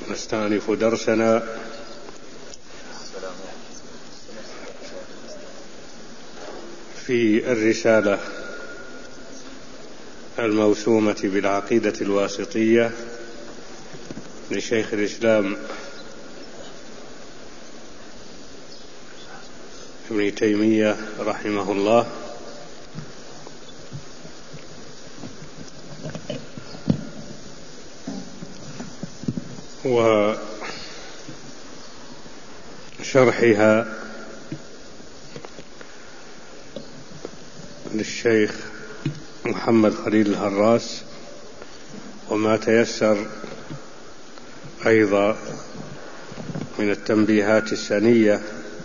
نستأنف درسنا في الرسالة الموسومة بالعقيدة الواسطية لشيخ الإسلام ابن تيمية رحمه الله. وشرحها للشيخ محمد خليل الهراس، وما تيسر أيضا من التنبيهات السنية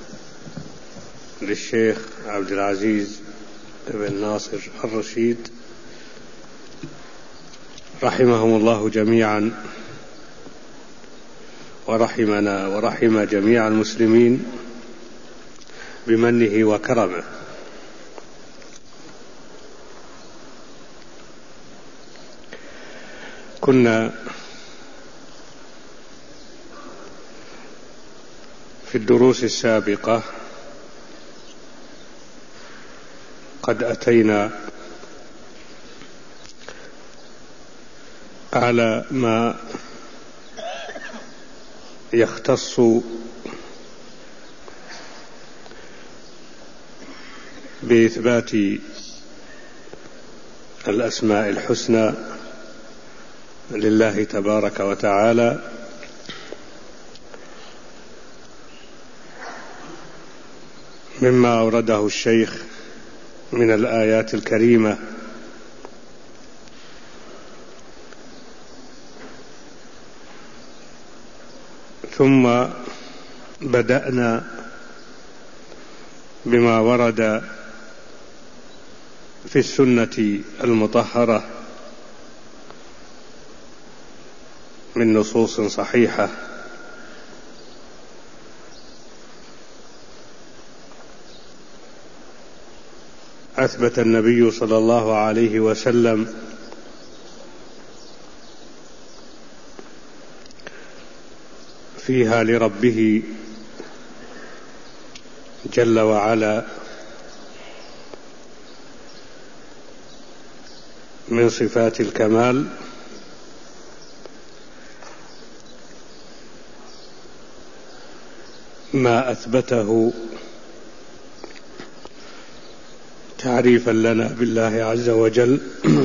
للشيخ عبد العزيز بن ناصر الرشيد رحمهم الله جميعا، ورحمنا ورحم جميع المسلمين بمنه وكرمه. كنا في الدروس السابقة قد أتينا على ما يختص بإثبات الأسماء الحسنى لله تبارك وتعالى، مما أورده الشيخ من الآيات الكريمة، ثم بدأنا بما ورد في السنة المطهرة من نصوص صحيحة، أثبت النبي صلى الله عليه وسلم فيها لربه جل وعلا من صفات الكمال ما أثبته تعريفا لنا بالله عز وجل،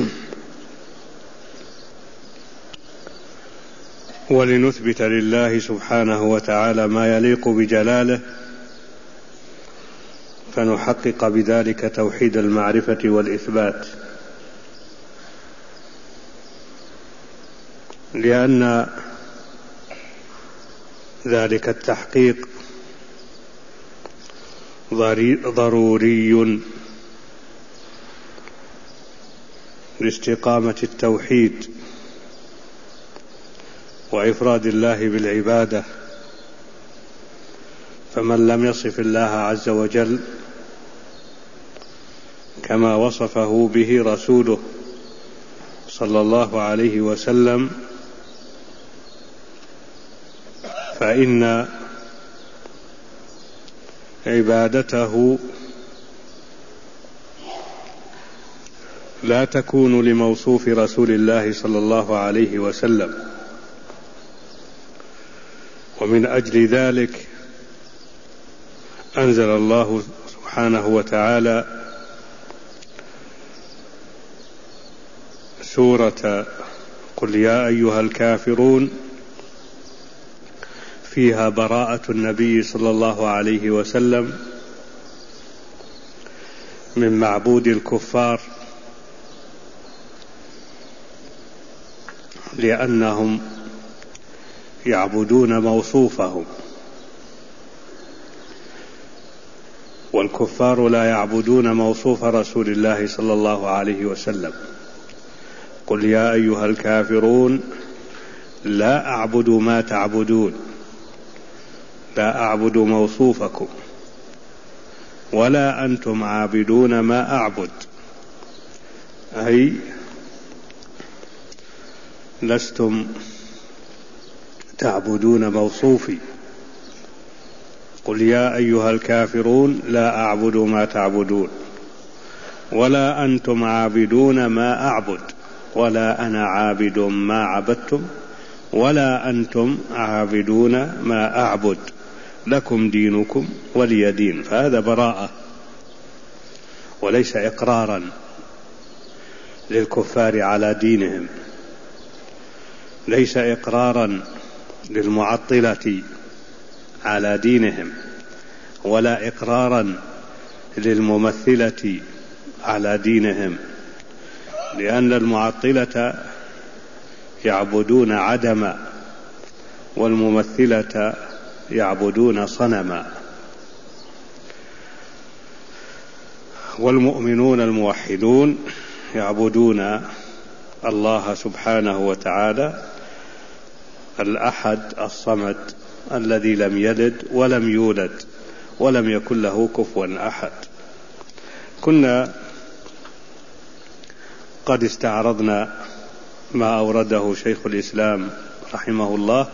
ولنثبت لله سبحانه وتعالى ما يليق بجلاله، فنحقق بذلك توحيد المعرفة والإثبات، لأن ذلك التحقيق ضروري لاستقامة التوحيد وإفراد الله بالعبادة. فمن لم يصف الله عز وجل كما وصفه به رسوله صلى الله عليه وسلم، فإن عبادته لا تكون لموصوف رسول الله صلى الله عليه وسلم. ومن أجل ذلك أنزل الله سبحانه وتعالى سورة قل يا أيها الكافرون، فيها براءة النبي صلى الله عليه وسلم من معبود الكفار، لأنهم يعبدون موصوفهم، والكفار لا يعبدون موصوف رسول الله صلى الله عليه وسلم. قل يا أيها الكافرون لا أعبد ما تعبدون، لا أعبد موصوفكم، ولا أنتم عابدون ما أعبد، أي لستم تعبدون موصوفي. قل يا أيها الكافرون لا أعبد ما تعبدون ولا أنتم عابدون ما أعبد ولا أنا عابد ما عبدتم ولا أنتم عابدون ما أعبد لكم دينكم ولي دين. فهذا براءة وليس إقرارا للكفار على دينهم، ليس إقرارا للمعطلة على دينهم، ولا إقرارا للممثلة على دينهم، لأن المعطلة يعبدون عدما والممثلة يعبدون صنما. والمؤمنون الموحدون يعبدون الله سبحانه وتعالى الأحد الصمد الذي لم يلد ولم يولد ولم يكن له كفوا أحد. كنا قد استعرضنا ما أورده شيخ الإسلام رحمه الله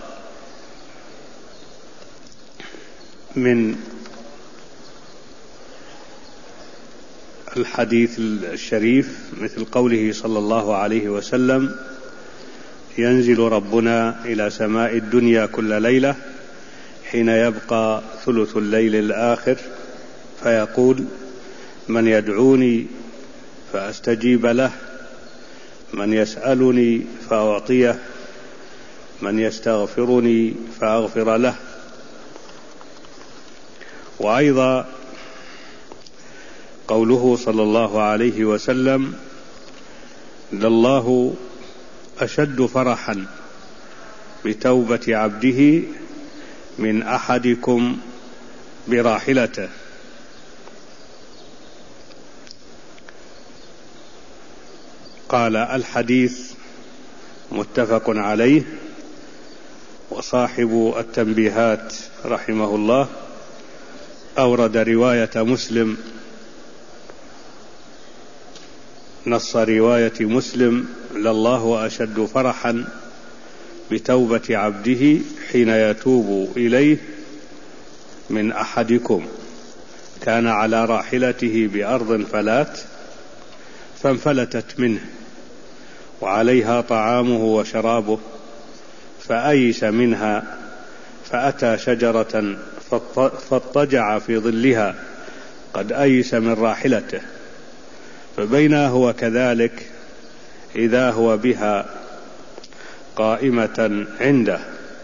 من الحديث الشريف، مثل قوله صلى الله عليه وسلم: ينزل ربنا إلى سماء الدنيا كل ليلة حين يبقى ثلث الليل الآخر فيقول: من يدعوني فأستجيب له، من يسألني فأعطيه، من يستغفرني فأغفر له. وأيضا قوله صلى الله عليه وسلم: لله أشد فرحا بتوبة عبده من أحدكم براحلته. قال: الحديث متفق عليه. وصاحب التنبيهات رحمه الله أورد رواية مسلم، نص رواية مسلم: لله أشد فرحا بتوبة عبده حين يتوب إليه من أحدكم كان على راحلته بأرض فلات فانفلتت منه وعليها طعامه وشرابه فأيس منها فأتى شجرة فاضطجع في ظلها قد أيس من راحلته، فبينا هو كذلك إذا هو بها قائمة عنده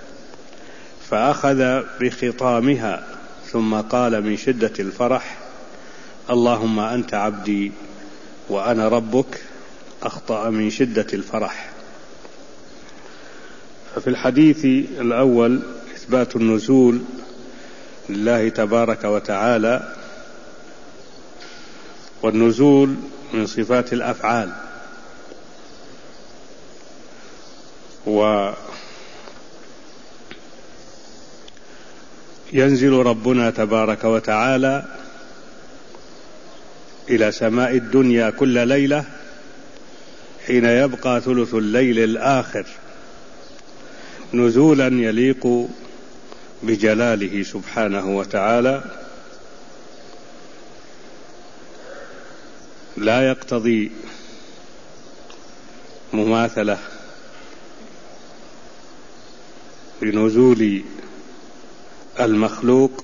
فأخذ بخطامها ثم قال من شدة الفرح: اللهم أنت عبدي وأنا ربك. أخطأ من شدة الفرح. ففي الحديث الأول إثبات النزول لله تبارك وتعالى، والنزول من صفات الأفعال، وينزل ربنا تبارك وتعالى إلى سماء الدنيا كل ليلة حين يبقى ثلث الليل الآخر نزولا يليق بجلاله سبحانه وتعالى، لا يقتضي مماثلة بنزول المخلوق،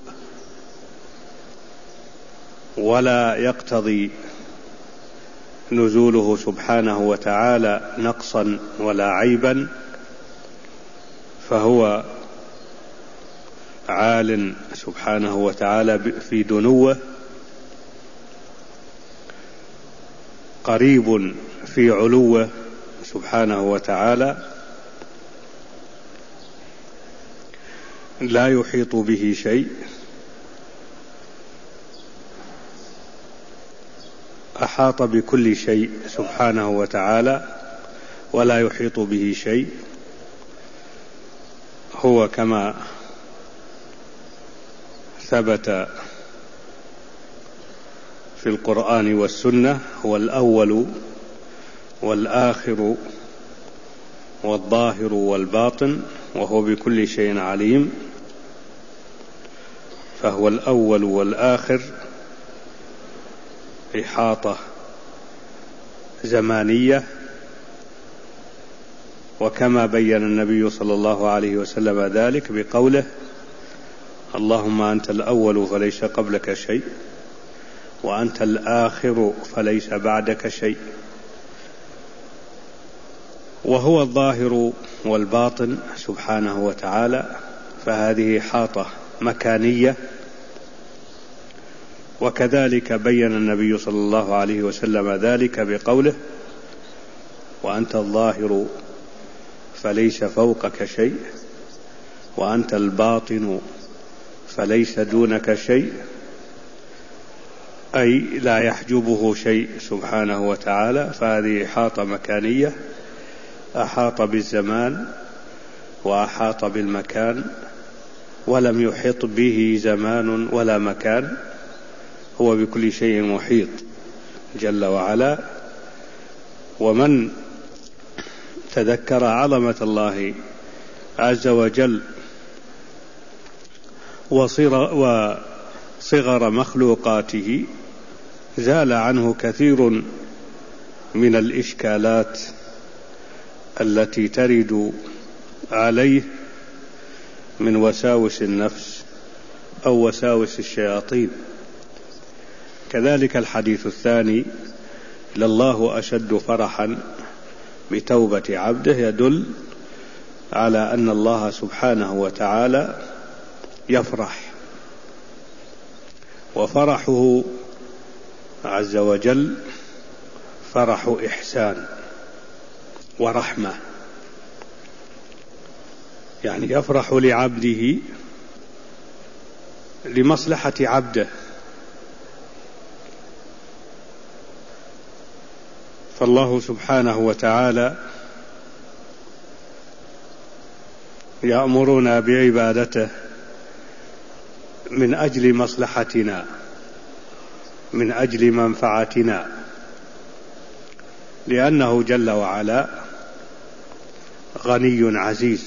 ولا يقتضي نزوله سبحانه وتعالى نقصا ولا عيبا، فهو عال سبحانه وتعالى في دنوه، قريب في علوه سبحانه وتعالى، لا يحيط به شيء، أحاط بكل شيء سبحانه وتعالى ولا يحيط به شيء. هو كما ثبت في القرآن والسنة هو الأول والآخر والظاهر والباطن وهو بكل شيء عليم، فهو الأول والآخر إحاطة زمانية. وكما بين النبي صلى الله عليه وسلم ذلك بقوله: اللهم أنت الأول فليس قبلك شيء، وأنت الآخر فليس بعدك شيء. وهو الظاهر والباطن سبحانه وتعالى، فهذه إحاطة مكانية. وكذلك بين النبي صلى الله عليه وسلم ذلك بقوله: وأنت الظاهر فليس فوقك شيء، وأنت الباطن فليس دونك شيء، أي لا يحجبه شيء سبحانه وتعالى. فهذه إحاطة مكانية، أحاط بالزمان وأحاط بالمكان، ولم يحط به زمان ولا مكان، هو بكل شيء محيط جل وعلا. ومن تذكر عظمة الله عز وجل وصغر مخلوقاته زال عنه كثير من الإشكالات التي ترد عليه من وساوس النفس أو وساوس الشياطين. كذلك الحديث الثاني: لله أشد فرحا بتوبة عبده، يدل على أن الله سبحانه وتعالى يفرح، وفرحه عز وجل فرح إحسان ورحمة، يعني يفرح لعبده لمصلحة عبده. فالله سبحانه وتعالى يأمرنا بعبادته من أجل مصلحتنا، من أجل منفعتنا، لأنه جل وعلا غني عزيز،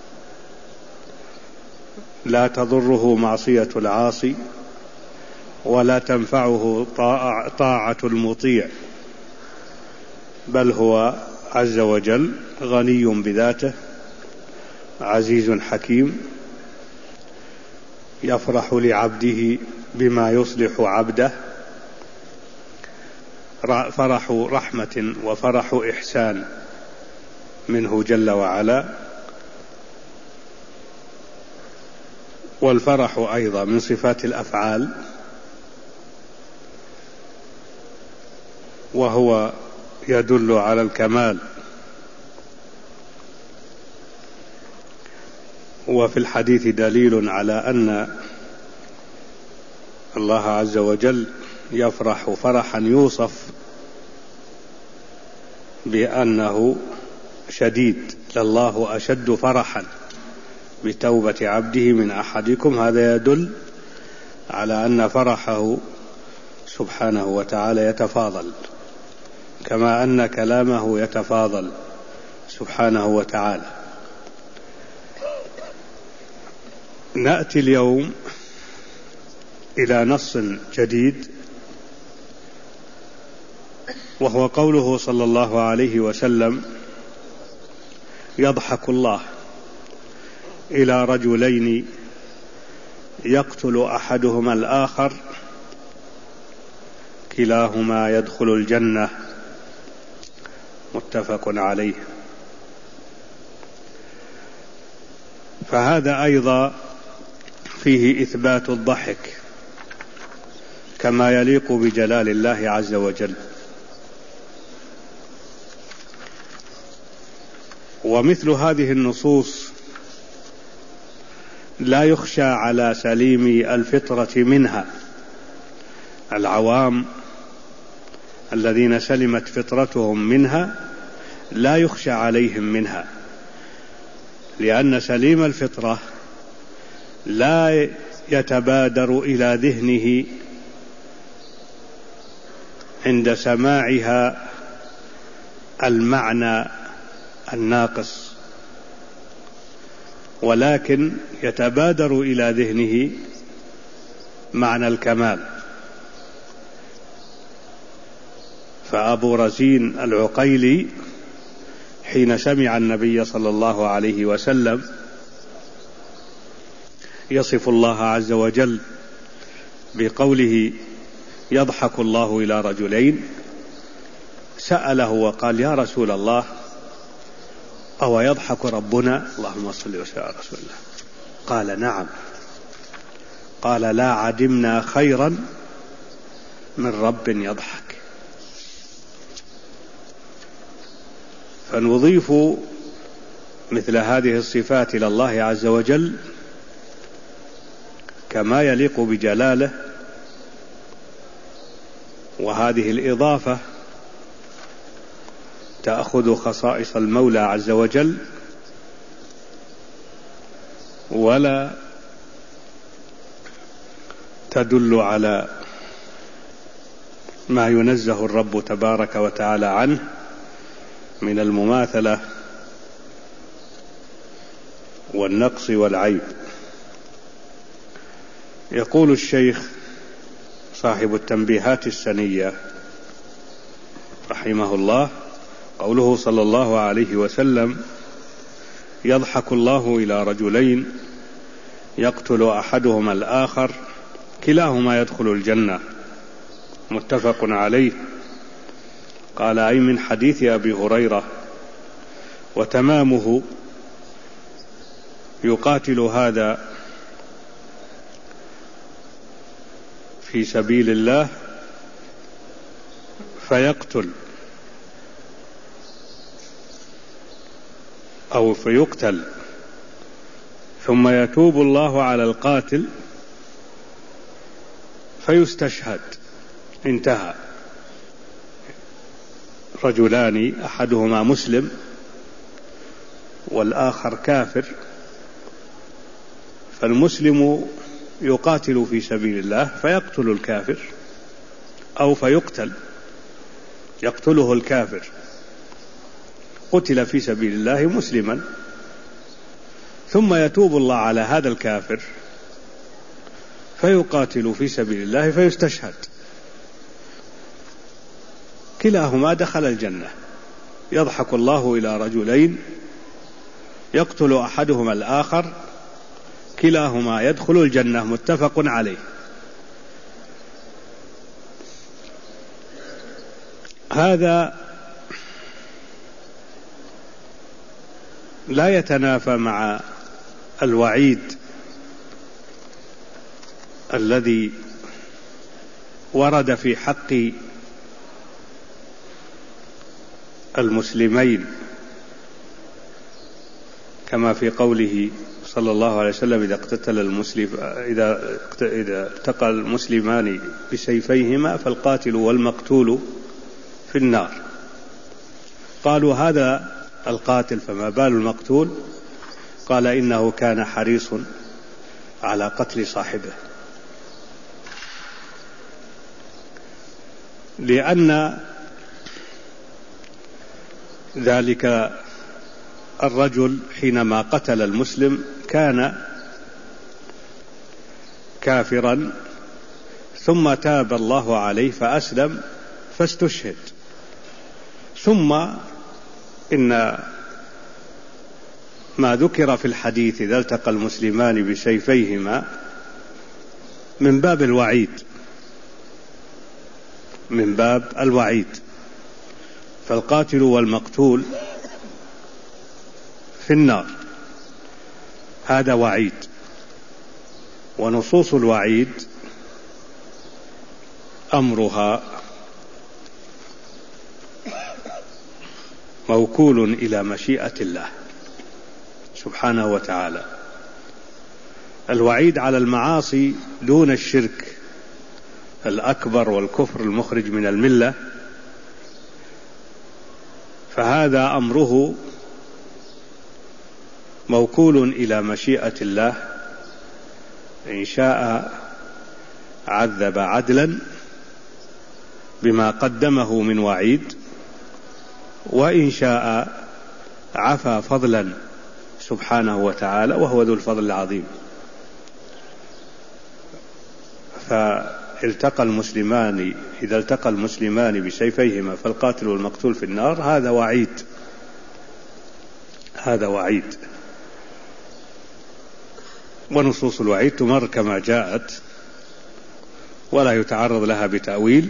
لا تضره معصية العاصي ولا تنفعه طاعة المطيع، بل هو عز وجل غني بذاته عزيز حكيم، يفرح لعبده بما يصلح عبده، فرح رحمة وفرح إحسان منه جل وعلا. والفرح أيضا من صفات الأفعال، وهو يدل على الكمال. وفي الحديث دليل على أن الله عز وجل يفرح فرحا يوصف بأنه شديد: لله أشد فرحا بتوبة عبده من أحدكم. هذا يدل على أن فرحه سبحانه وتعالى يتفاضل، كما أن كلامه يتفاضل سبحانه وتعالى. نأتي اليوم إلى نص جديد، وهو قوله صلى الله عليه وسلم: يضحك الله إلى رجلين يقتل أحدهما الآخر كلاهما يدخل الجنة، متفق عليه. فهذا أيضا فيه إثبات الضحك كما يليق بجلال الله عز وجل. ومثل هذه النصوص لا يخشى على سليم الفطرة منها، العوام الذين سلمت فطرتهم منها لا يخشى عليهم منها، لأن سليم الفطرة لا يتبادر إلى ذهنه عند سماعها المعنى الناقص، ولكن يتبادر إلى ذهنه معنى الكمال. فأبو رزين العقيلي حين سمع النبي صلى الله عليه وسلم يصف الله عز وجل بقوله يضحك الله إلى رجلين سأله وقال يا رسول الله أو يضحك ربنا؟ اللهم صل وسلم على رسول الله. قال نعم. قال لا عدمنا خيرا من رب يضحك. فنضيف مثل هذه الصفات إلى الله عز وجل كما يليق بجلاله، وهذه الإضافة تأخذ خصائص المولى عز وجل ولا تدل على ما ينزه الرب تبارك وتعالى عنه من المماثلة والنقص والعيب. يقول الشيخ صاحب التنبيهات السنية رحمه الله: قوله صلى الله عليه وسلم يضحك الله إلى رجلين يقتل أحدهما الآخر كلاهما يدخل الجنة، متفق عليه. قال أي من حديث أبي هريرة، وتمامه يقاتل هذا في سبيل الله فيقتل أو فيقتل، ثم يتوب الله على القاتل فيستشهد. انتهى. رجلان أحدهما مسلم والآخر كافر، فالمسلم يقاتل في سبيل الله فيقتل الكافر، أو فيقتل يقتله الكافر. قتل في سبيل الله مسلما، ثم يتوب الله على هذا الكافر فيقاتل في سبيل الله فيستشهد، كلاهما دخل الجنة. يضحك الله إلى رجلين يقتل أحدهما الآخر كلاهما يدخل الجنة، متفق عليه. هذا لا يتنافى مع الوعيد الذي ورد في حق المسلمين، كما في قوله صلى الله عليه وسلم إذا التقى المسلمان بسيفيهما فالقاتل والمقتول في النار. قالوا هذا القاتل فما بال المقتول؟ قال إنه كان حريص على قتل صاحبه، لأن ذلك الرجل حينما قتل المسلم كان كافرا، ثم تاب الله عليه فأسلم فاستشهد. ثم إن ما ذكر في الحديث إذا التقى المسلمان بسيفيهما من باب الوعيد، من باب الوعيد. فالقاتل والمقتول في النار، هذا وعيد. ونصوص الوعيد أمرها موكول إلى مشيئة الله سبحانه وتعالى. الوعيد على المعاصي دون الشرك الأكبر والكفر المخرج من الملة، فهذا أمره موكول إلى مشيئة الله. إن شاء عذب عدلا بما قدمه من وعيد، وإن شاء عفى فضلا سبحانه وتعالى، وهو ذو الفضل العظيم. فالتقى المسلمان، إذا التقى المسلمان بسيفيهما فالقاتل والمقتول في النار، هذا وعيد، هذا وعيد. ونصوص الوعيد تمر كما جاءت ولا يتعرض لها بتأويل،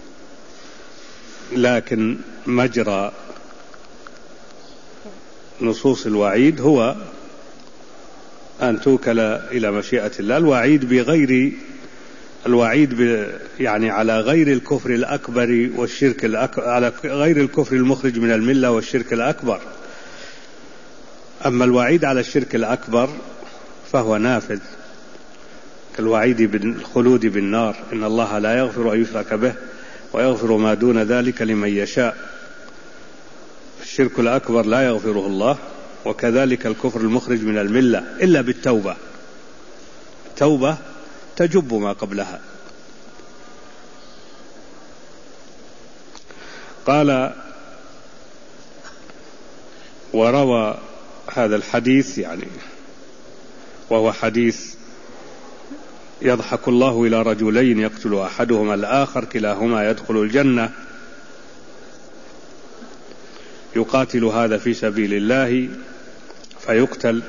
لكن مجرى نصوص الوعيد هو أن توكل إلى مشيئة الله. الوعيد يعني على غير الكفر الأكبر والشرك على غير الكفر المخرج من الملة والشرك الأكبر. أما الوعيد على الشرك الأكبر فهو نافذ، كالوعيد بالخلود بالنار: إن الله لا يغفر أن يشرك به ويغفر ما دون ذلك لمن يشاء. الشرك الأكبر لا يغفره الله، وكذلك الكفر المخرج من الملة إلا بالتوبة، التوبة تجب ما قبلها. قال: وروى هذا الحديث، يعني وهو حديث يضحك الله إلى رجلين يقتل أحدهما الآخر كلاهما يدخل الجنة، يقاتل هذا في سبيل الله فيقتل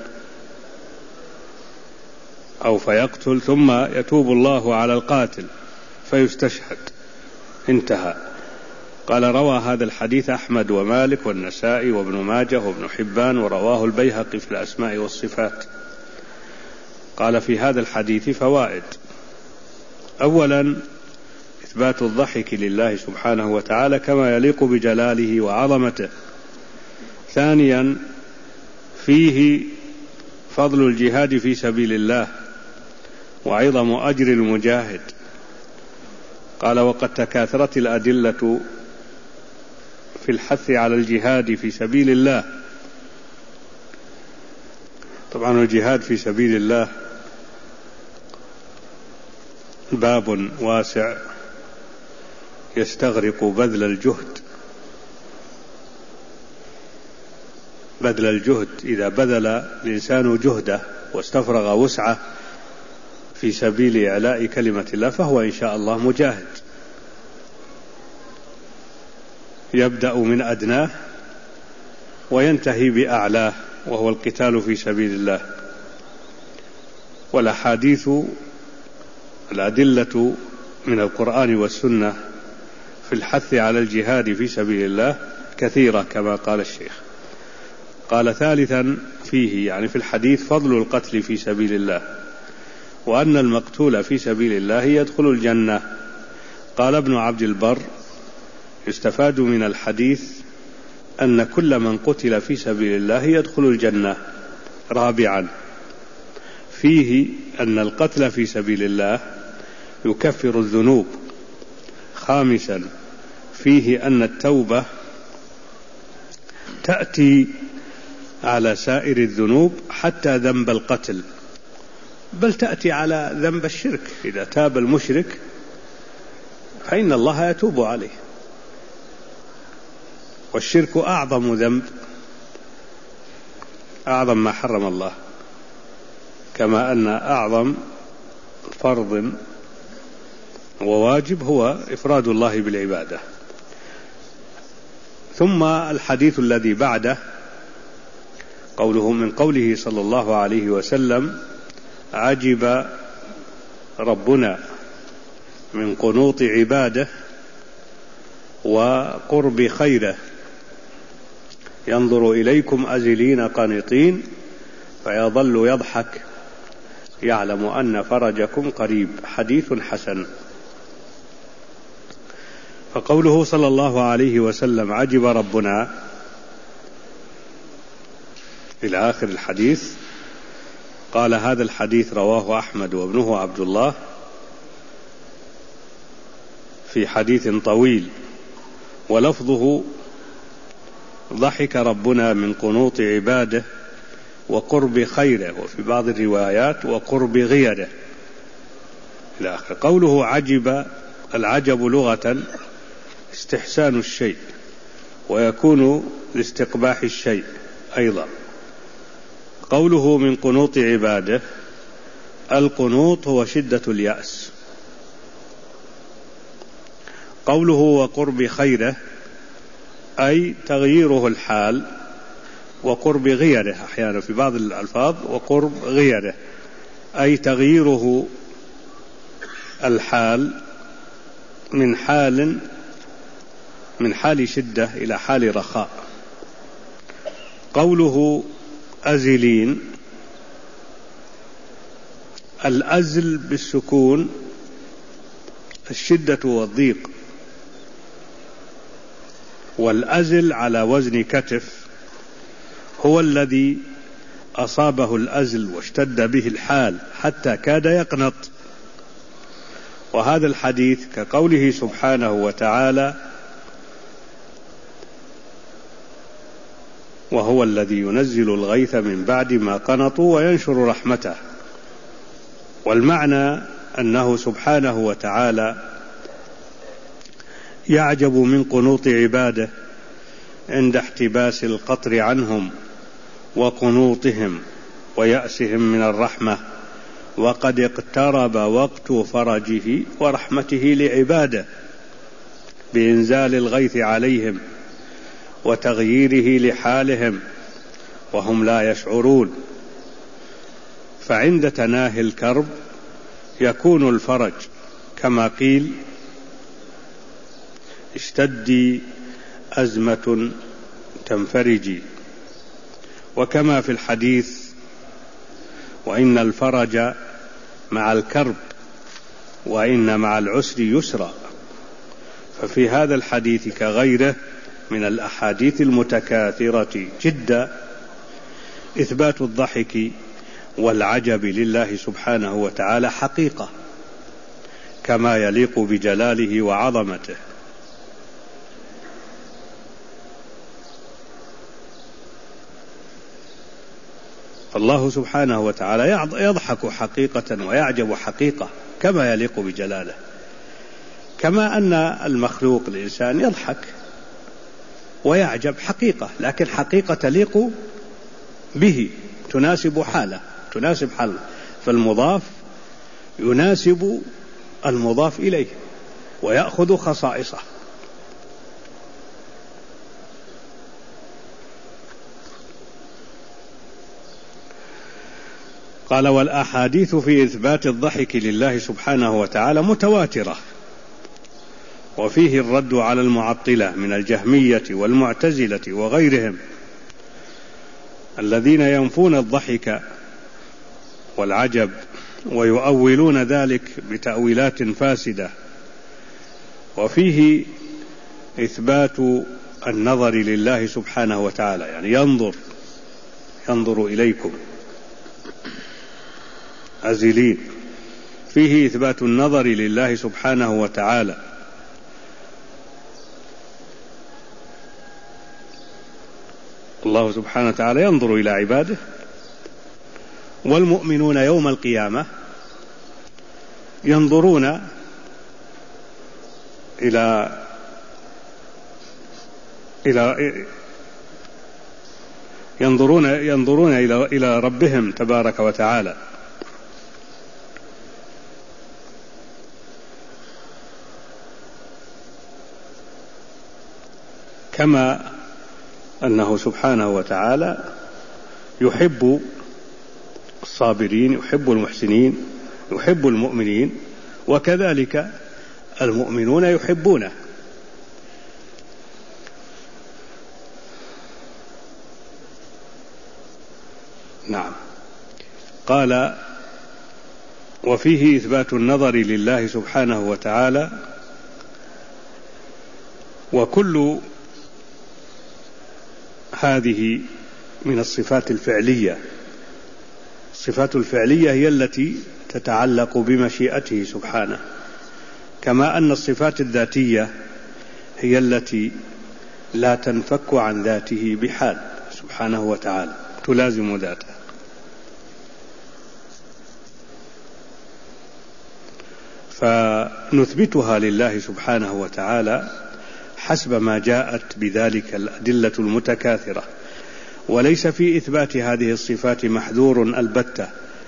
أو فيقتل، ثم يتوب الله على القاتل فيستشهد. انتهى. قال: روى هذا الحديث أحمد ومالك والنسائي وابن ماجه وابن حبان، ورواه البيهقي في الأسماء والصفات. قال: في هذا الحديث فوائد: أولا إثبات الضحك لله سبحانه وتعالى كما يليق بجلاله وعظمته. ثانيا فيه فضل الجهاد في سبيل الله وعظم أجر المجاهد. قال: وقد تكاثرت الأدلة في الحث على الجهاد في سبيل الله. طبعا الجهاد في سبيل الله باب واسع يستغرق بذل الجهد. إذا بذل الإنسان جهده واستفرغ وسعه في سبيل إعلاء كلمة الله فهو إن شاء الله مجاهد. يبدأ من أدناه وينتهي بأعلاه، وهو القتال في سبيل الله. والأحاديث الأدلة من القرآن والسنة في الحث على الجهاد في سبيل الله كثيرة كما قال الشيخ. قال: ثالثا فيه، يعني في الحديث، فضل القتل في سبيل الله، وأن المقتول في سبيل الله يدخل الجنة. قال ابن عبد البر: يستفاد من الحديث أن كل من قتل في سبيل الله يدخل الجنة. رابعا فيه أن القتل في سبيل الله يكفر الذنوب. خامسا فيه أن التوبة تأتي على سائر الذنوب حتى ذنب القتل، بل تأتي على ذنب الشرك. إذا تاب المشرك فإن الله يتوب عليه، والشرك أعظم ذنب، أعظم ما حرم الله، كما أن أعظم فرض وواجب هو إفراد الله بالعبادة. ثم الحديث الذي بعده من قوله صلى الله عليه وسلم: عجب ربنا من قنوط عباده وقرب خيره، ينظر إليكم أزلين قانطين فيظل يضحك يعلم أن فرجكم قريب. حديث حسن. فقوله صلى الله عليه وسلم: عجب ربنا إلى آخر الحديث. قال: هذا الحديث رواه أحمد وابنه عبد الله في حديث طويل، ولفظه: ضحك ربنا من قنوط عباده وقرب خيره، وفي بعض الروايات وقرب غيره إلى آخر. قوله عجب، العجب لغة استحسان الشيء، ويكون لاستقباح الشيء أيضا. قوله من قنوط عباده، القنوط هو شدة اليأس. قوله وقرب خيره أي تغييره الحال، وقرب غيره أحيانا في بعض الألفاظ، وقرب غيره أي تغييره الحال من حال شدة إلى حال رخاء. قوله أزلين، الأزل بالسكون الشدة والضيق، والأزل على وزن كتف هو الذي أصابه الأزل واشتد به الحال حتى كاد يقنط. وهذا الحديث كقوله سبحانه وتعالى: وهو الذي ينزل الغيث من بعد ما قنطوا وينشر رحمته. والمعنى أنه سبحانه وتعالى يعجب من قنوط عباده عند احتباس القطر عنهم وقنوطهم ويأسهم من الرحمة، وقد اقترب وقت فرجه ورحمته لعباده بإنزال الغيث عليهم وتغييره لحالهم وهم لا يشعرون. فعند تناهي الكرب يكون الفرج، كما قيل: اشتدي أزمة تنفرجي. وكما في الحديث: وإن الفرج مع الكرب وإن مع العسر يسرا. ففي هذا الحديث كغيره من الأحاديث المتكاثرة جدا إثبات الضحك والعجب لله سبحانه وتعالى حقيقة كما يليق بجلاله وعظمته. فالله سبحانه وتعالى يضحك حقيقة ويعجب حقيقة كما يليق بجلاله، كما أن المخلوق الإنسان يضحك ويعجب حقيقة، لكن حقيقة تليق به، تناسب حاله، تناسب حاله، فالمضاف يناسب المضاف إليه ويأخذ خصائصه. قال: والأحاديث في إثبات الضحك لله سبحانه وتعالى متواترة، وفيه الرد على المعطلة من الجهمية والمعتزلة وغيرهم الذين ينفون الضحك والعجب ويؤولون ذلك بتأويلات فاسدة. وفيه إثبات النظر لله سبحانه وتعالى، يعني ينظر إليكم أزلين، فيه إثبات النظر لله سبحانه وتعالى. الله سبحانه وتعالى ينظر إلى عباده، والمؤمنون يوم القيامة ينظرون إلى ربهم تبارك وتعالى. كما أنه سبحانه وتعالى يحب الصابرين، يحب المحسنين، يحب المؤمنين، وكذلك المؤمنون يحبونه. نعم. قال: وفيه إثبات النظر لله سبحانه وتعالى. وكل هذه من الصفات الفعلية. الصفات الفعلية هي التي تتعلق بمشيئته سبحانه، كما أن الصفات الذاتية هي التي لا تنفك عن ذاته بحال سبحانه وتعالى، تلازم ذاته. فنثبتها لله سبحانه وتعالى حسب ما جاءت بذلك الأدلة المتكاثرة، وليس في إثبات هذه الصفات محذور البتة.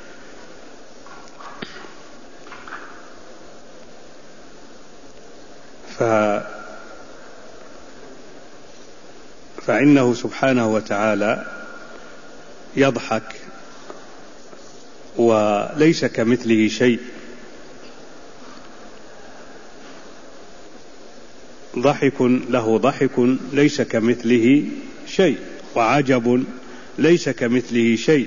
فإنه سبحانه وتعالى يضحك وليس كمثله شيء، ضحك له ضحك ليس كمثله شيء، وعجب ليس كمثله شيء،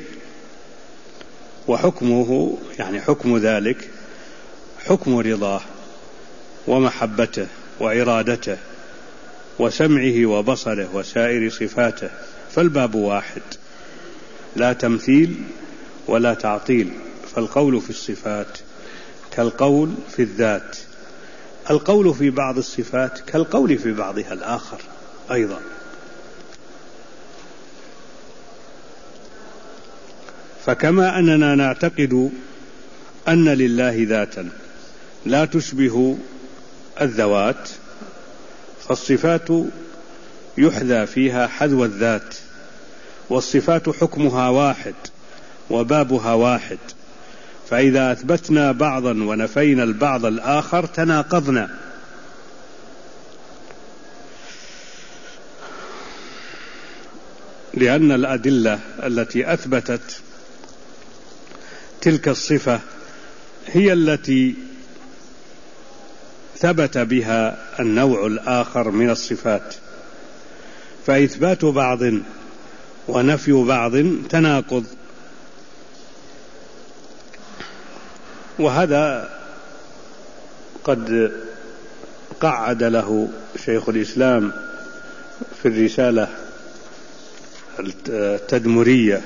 وحكمه يعني حكم ذلك حكم رضاه ومحبته وإرادته وسمعه وبصره وسائر صفاته، فالباب واحد لا تمثيل ولا تعطيل. فالقول في الصفات كالقول في الذات، القول في بعض الصفات كالقول في بعضها الآخر أيضا. فكما أننا نعتقد أن لله ذاتا لا تشبه الذوات، فالصفات يحذى فيها حذو الذات، والصفات حكمها واحد وبابها واحد، فإذا أثبتنا بعضا ونفينا البعض الآخر تناقضنا. لأن الأدلة التي أثبتت تلك الصفة هي التي ثبت بها النوع الآخر من الصفات، فإثبات بعض ونفي بعض تناقض. وهذا قد قعد له شيخ الإسلام في الرسالة التدمرية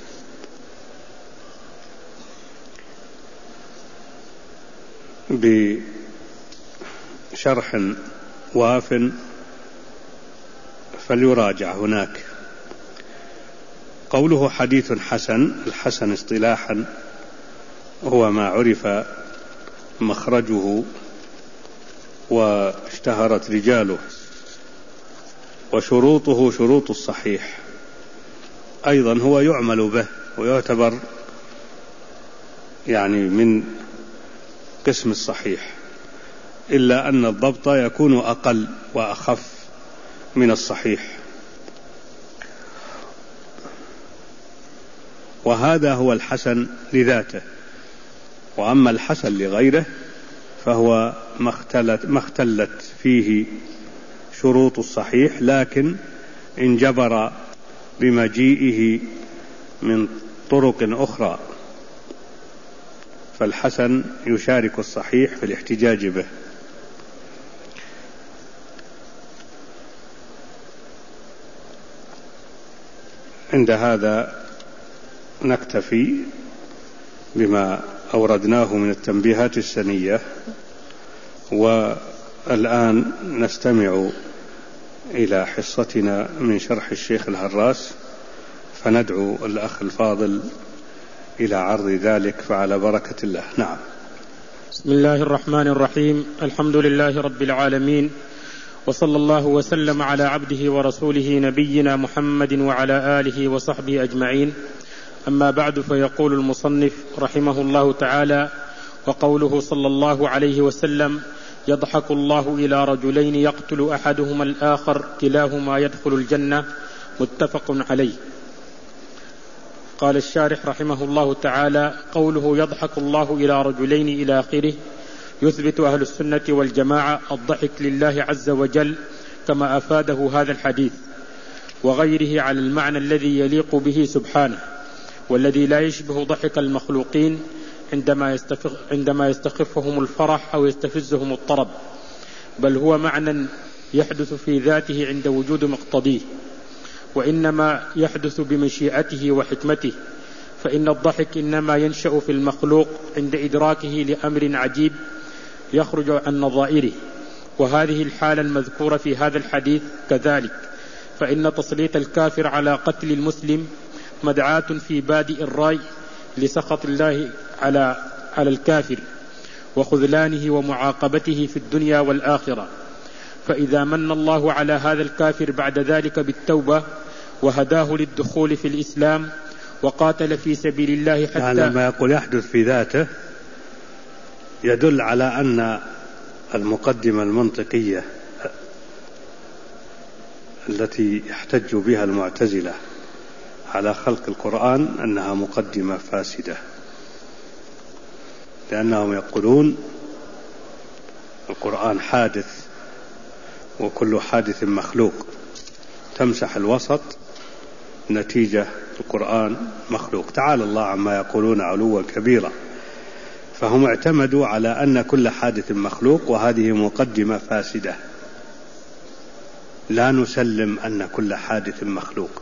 بشرح واف، فليراجع هناك. قوله حديث حسن، الحسن اصطلاحا هو ما عرف مخرجه واشتهرت رجاله، وشروطه شروط الصحيح، أيضا هو يعمل به ويعتبر يعني من قسم الصحيح، إلا أن الضبط يكون أقل وأخف من الصحيح. وهذا هو الحسن لذاته، وأما الحسن لغيره فهو ما اختلت فيه شروط الصحيح، لكن انجبر بمجيئه من طرق أخرى، فالحسن يشارك الصحيح في الاحتجاج به. عند هذا نكتفي بما أوردناه من التنبيهات السنية، والآن نستمع إلى حصتنا من شرح الشيخ الهراس، فندعو الأخ الفاضل إلى عرض ذلك، فعلى بركة الله. نعم. بسم الله الرحمن الرحيم. الحمد لله رب العالمين، وصلى الله وسلم على عبده ورسوله نبينا محمد وعلى آله وصحبه أجمعين. أما بعد، فيقول المصنف رحمه الله تعالى: وقوله صلى الله عليه وسلم: يضحك الله إلى رجلين يقتل أحدهما الآخر كلاهما يدخل الجنة، متفق عليه. قال الشارح رحمه الله تعالى: قوله يضحك الله إلى رجلين إلى آخره يثبت أهل السنة والجماعة الضحك لله عز وجل كما أفاده هذا الحديث وغيره على المعنى الذي يليق به سبحانه، والذي لا يشبه ضحك المخلوقين عندما يستخفهم الفرح أو يستفزهم الطرب، بل هو معنى يحدث في ذاته عند وجود مقتضيه، وإنما يحدث بمشيئته وحكمته، فإن الضحك إنما ينشأ في المخلوق عند إدراكه لأمر عجيب يخرج عن نظائره، وهذه الحالة المذكورة في هذا الحديث كذلك، فإن تسليط الكافر على قتل المسلم مدعاة في بادئ الرأي لسخط الله على الكافر وخذلانه ومعاقبته في الدنيا والآخرة، فإذا من الله على هذا الكافر بعد ذلك بالتوبة وهداه للدخول في الإسلام وقاتل في سبيل الله حتى. يعني لما يقول يحدث في ذاته يدل على أن المقدمة المنطقية التي يحتج بها المعتزلة على خلق القرآن أنها مقدمة فاسدة، لأنهم يقولون القرآن حادث وكل حادث مخلوق، تمسح الوسط نتيجة القرآن مخلوق، تعالى الله عما يقولون علوا كبيرا. فهم اعتمدوا على أن كل حادث مخلوق، وهذه مقدمة فاسدة، لا نسلم أن كل حادث مخلوق.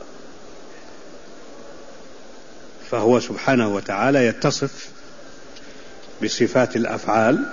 فهو سبحانه وتعالى يتصف بصفات الأفعال،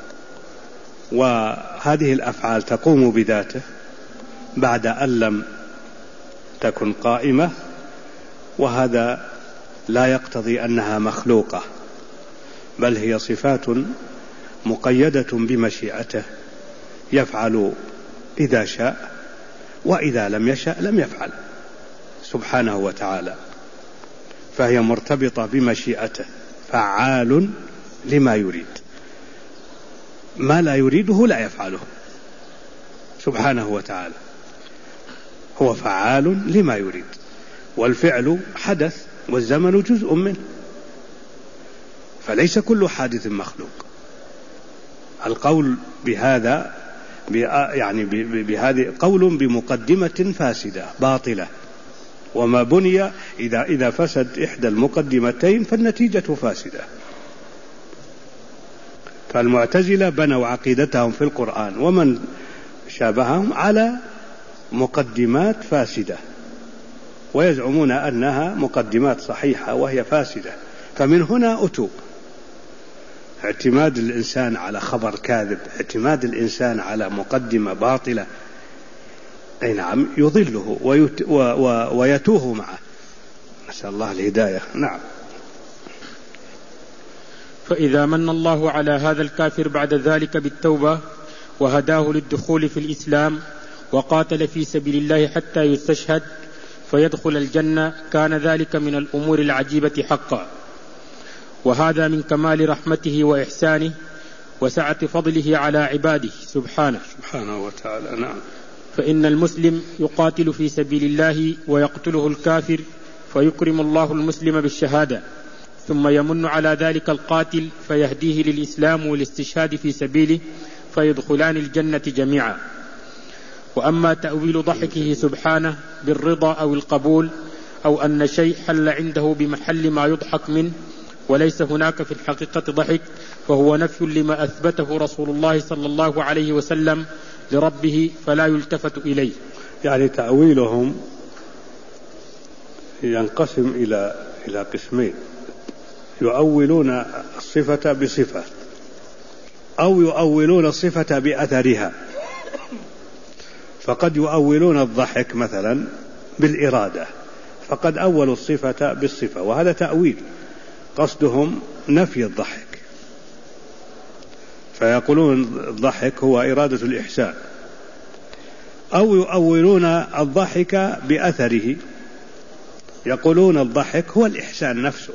وهذه الأفعال تقوم بذاته بعد أن لم تكن قائمة، وهذا لا يقتضي أنها مخلوقة، بل هي صفات مقيدة بمشيئته، يفعل إذا شاء، وإذا لم يشأ لم يفعل سبحانه وتعالى، فهي مرتبطة بمشيئته، فعال لما يريد، ما لا يريده لا يفعله سبحانه وتعالى، هو فعال لما يريد، والفعل حدث والزمن جزء منه، فليس كل حادث مخلوق. القول بهذا يعني بهذه قول بمقدمة فاسدة باطلة، وما بني إذا فسد إحدى المقدمتين فالنتيجة فاسدة. فالمعتزلة بنوا عقيدتهم في القرآن ومن شابههم على مقدمات فاسدة، ويزعمون أنها مقدمات صحيحة وهي فاسدة. فمن هنا أتوا اعتماد الإنسان على خبر كاذب، اعتماد الإنسان على مقدمة باطلة، أي نعم، يضله ويتوه معه، نسأل الله الهداية. نعم. فإذا من الله على هذا الكافر بعد ذلك بالتوبة وهداه للدخول في الإسلام وقاتل في سبيل الله حتى يستشهد فيدخل الجنة، كان ذلك من الأمور العجيبة حقا، وهذا من كمال رحمته وإحسانه وسعة فضله على عباده سبحانه وتعالى. نعم. فإن المسلم يقاتل في سبيل الله ويقتله الكافر، فيكرم الله المسلم بالشهادة، ثم يمن على ذلك القاتل فيهديه للإسلام والاستشهاد في سبيله، فيدخلان الجنة جميعا. وأما تأويل ضحكه سبحانه بالرضا أو القبول، أو أن شيء حل عنده بمحل ما يضحك منه وليس هناك في الحقيقة ضحك، فهو نفي لما أثبته رسول الله صلى الله عليه وسلم لربه، فلا يلتفت إليه. يعني تأويلهم ينقسم إلى قسمين: يؤولون الصفة بصفة، أو يؤولون الصفة بأثرها. فقد يؤولون الضحك مثلا بالإرادة، فقد أولوا الصفة بالصفة، وهذا تأويل، قصدهم نفي الضحك، فيقولون الضحك هو إرادة الإحسان. أو يؤولون الضحك بأثره، يقولون الضحك هو الإحسان نفسه.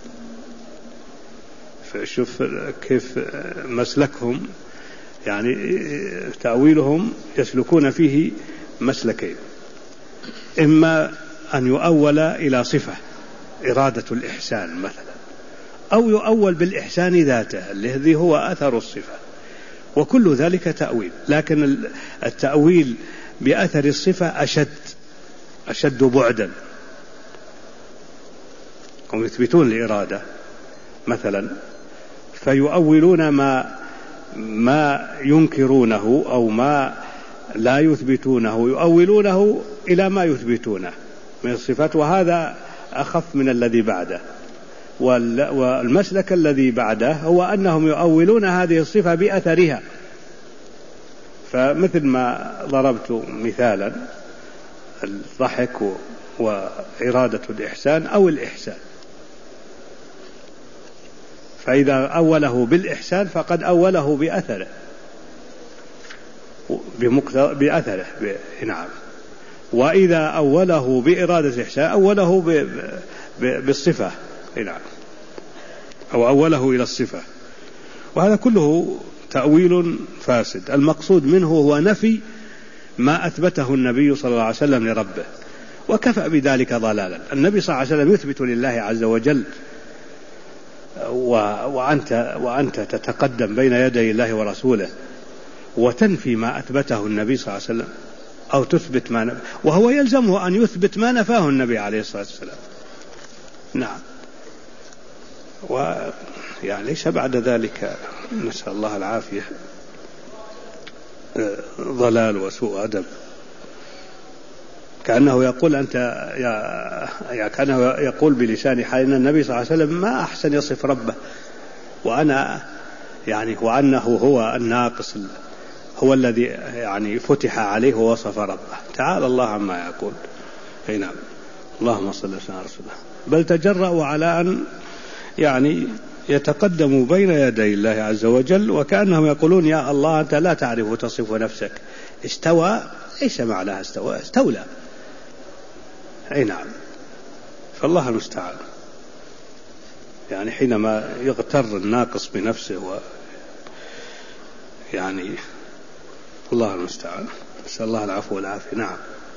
فشوف كيف مسلكهم، يعني تأويلهم يسلكون فيه مسلكين: إما أن يؤول إلى صفة إرادة الإحسان مثلا، أو يؤول بالإحسان ذاته الذي هو أثر الصفة، وكل ذلك تأويل. لكن التأويل بأثر الصفة أشد بعدا. هم يثبتون الإرادة مثلا، فيؤولون ما ينكرونه أو ما لا يثبتونه، يؤولونه إلى ما يثبتونه من الصفات، وهذا أخف من الذي بعده. والمسلك الذي بعده هو أنهم يؤولون هذه الصفة بأثرها. فمثل ما ضربت مثالا: الضحك وإرادة الإحسان أو الإحسان، فإذا أوله بالإحسان فقد أوله بأثره نعم. وإذا أوله بإرادة الإحسان أوله بالصفة، نعم، أو أوله إلى الصفة، وهذا كله تأويل فاسد. المقصود منه هو نفي ما أثبته النبي صلى الله عليه وسلم لربه، وكفى بذلك ضلالا. النبي صلى الله عليه وسلم يثبت لله عز وجل، وأنت تتقدم بين يدي الله ورسوله وتنفي ما أثبته النبي صلى الله عليه وسلم، أو تثبت وهو يلزمه أن يثبت ما نفاه النبي عليه الصلاة والسلام. نعم. ويعني ليس بعد ذلك، نسأل الله العافية، ضلال وسوء أدب. كأنه يقول كأنه يقول بلسان حال أن النبي صلى الله عليه وسلم ما أحسن يصف ربه، وأنه هو الناقص، هو الذي يعني فتح عليه ووصف ربه. تعالى الله عما يقول. نعم. اللهم صل وسلم على رسول الله. بل تجرأوا على أن يعني يتقدموا بين يدي الله عز وجل، وكأنهم يقولون يا الله أنت لا تعرف تصف نفسك. استوى ليس معناها استوى، استولى. أي نعم. فالله المستعان. يعني حينما يغتر الناقص بنفسه يعني الله المستعان، نسأل الله العفو والعافية. نعم.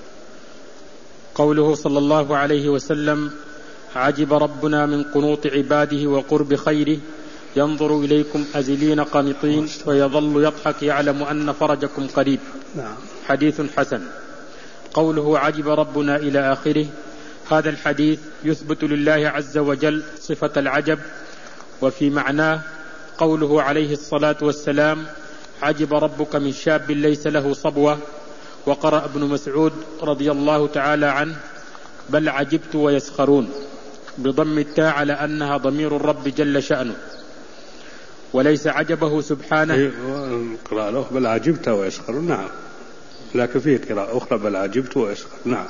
قوله صلى الله عليه وسلم: عجب ربنا من قنوط عباده وقرب خيره، ينظر إليكم أزلين قانطين ويظل يضحك يعلم أن فرجكم قريب. نعم. حديث حسن. قوله عجب ربنا إلى آخره، هذا الحديث يثبت لله عز وجل صفة العجب، وفي معناه قوله عليه الصلاة والسلام: عجب ربك من شاب ليس له صبوة. وقرأ ابن مسعود رضي الله تعالى عنه: بل عجبت ويسخرون، بضم التاء على أنها ضمير الرب جل شأنه. وليس عجبه سبحانه. قراءة له بل عجبت ويسخرون. نعم. لكن فيه قراءة أخرى بل عجبت ويسخرون. نعم.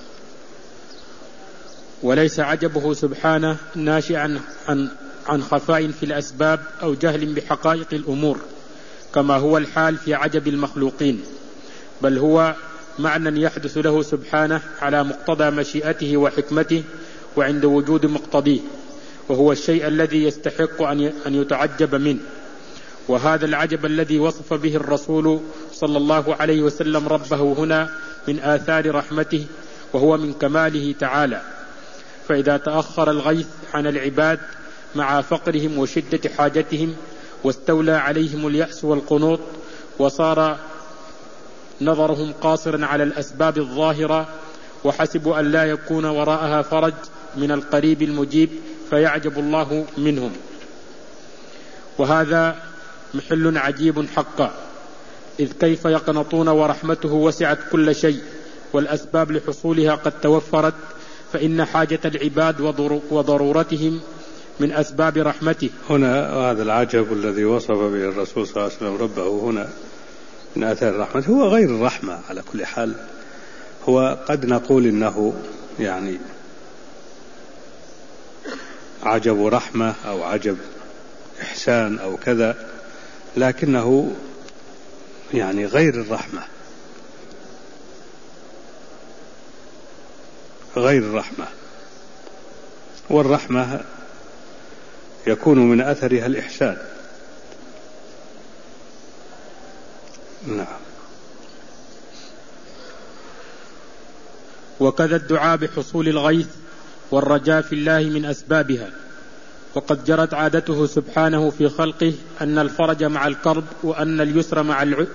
وليس عجبه سبحانه ناشئا عن خفاء في الأسباب أو جهل بحقائق الأمور كما هو الحال في عجب المخلوقين، بل هو معنى يحدث له سبحانه على مقتضى مشيئته وحكمته وعند وجود مقتضيه، وهو الشيء الذي يستحق أن يتعجب منه. وهذا العجب الذي وصف به الرسول صلى الله عليه وسلم ربه هنا من آثار رحمته، وهو من كماله تعالى. فإذا تأخر الغيث عن العباد مع فقرهم وشدة حاجتهم، واستولى عليهم اليأس والقنوط، وصار نظرهم قاصرا على الأسباب الظاهرة، وحسبوا أن لا يكون وراءها فرج من القريب المجيب، فيعجب الله منهم. وهذا محل عجيب حقا، إذ كيف يقنطون ورحمته وسعت كل شيء، والأسباب لحصولها قد توفرت، فإن حاجة العباد وضرورتهم من أسباب رحمته. هنا هذا العجب الذي وصف به الرسول صلى الله عليه وسلم ربه هنا من آثار الرحمة هو غير الرحمة على كل حال. هو قد نقول إنه يعني عجب رحمة أو عجب إحسان أو كذا، لكنه يعني غير الرحمة، غير الرحمة. والرحمة يكون من أثرها الإحسان. نعم. وكذا الدعاء بحصول الغيث والرجاء في الله من أسبابها، وقد جرت عادته سبحانه في خلقه أن الفرج مع الكرب، وأن اليسر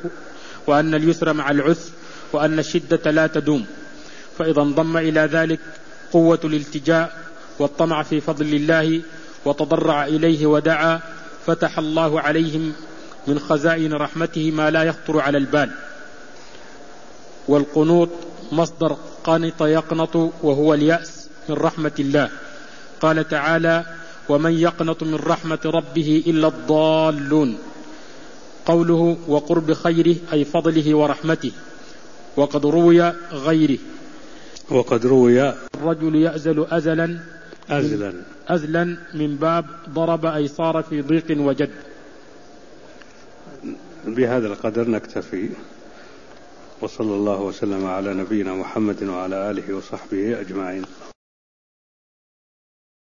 مع العسر، وأن الشدة لا تدوم. فإذا انضم إلى ذلك قوة الالتجاء والطمع في فضل الله، وتضرع إليه ودعا، فتح الله عليهم من خزائن رحمته ما لا يخطر على البال. والقنوط مصدر قنط يقنط، وهو اليأس من رحمة الله. قال تعالى: ومن يقنط من رحمة ربه إلا الضالون. قوله وقرب خيره أي فضله ورحمته. وقد روي غيره، وقد روي الرجل يأزل أزلا من باب ضرب أي صار في ضيق وجد. بهذا القدر نكتفي، وصلى الله وسلم على نبينا محمد وعلى آله وصحبه أجمعين.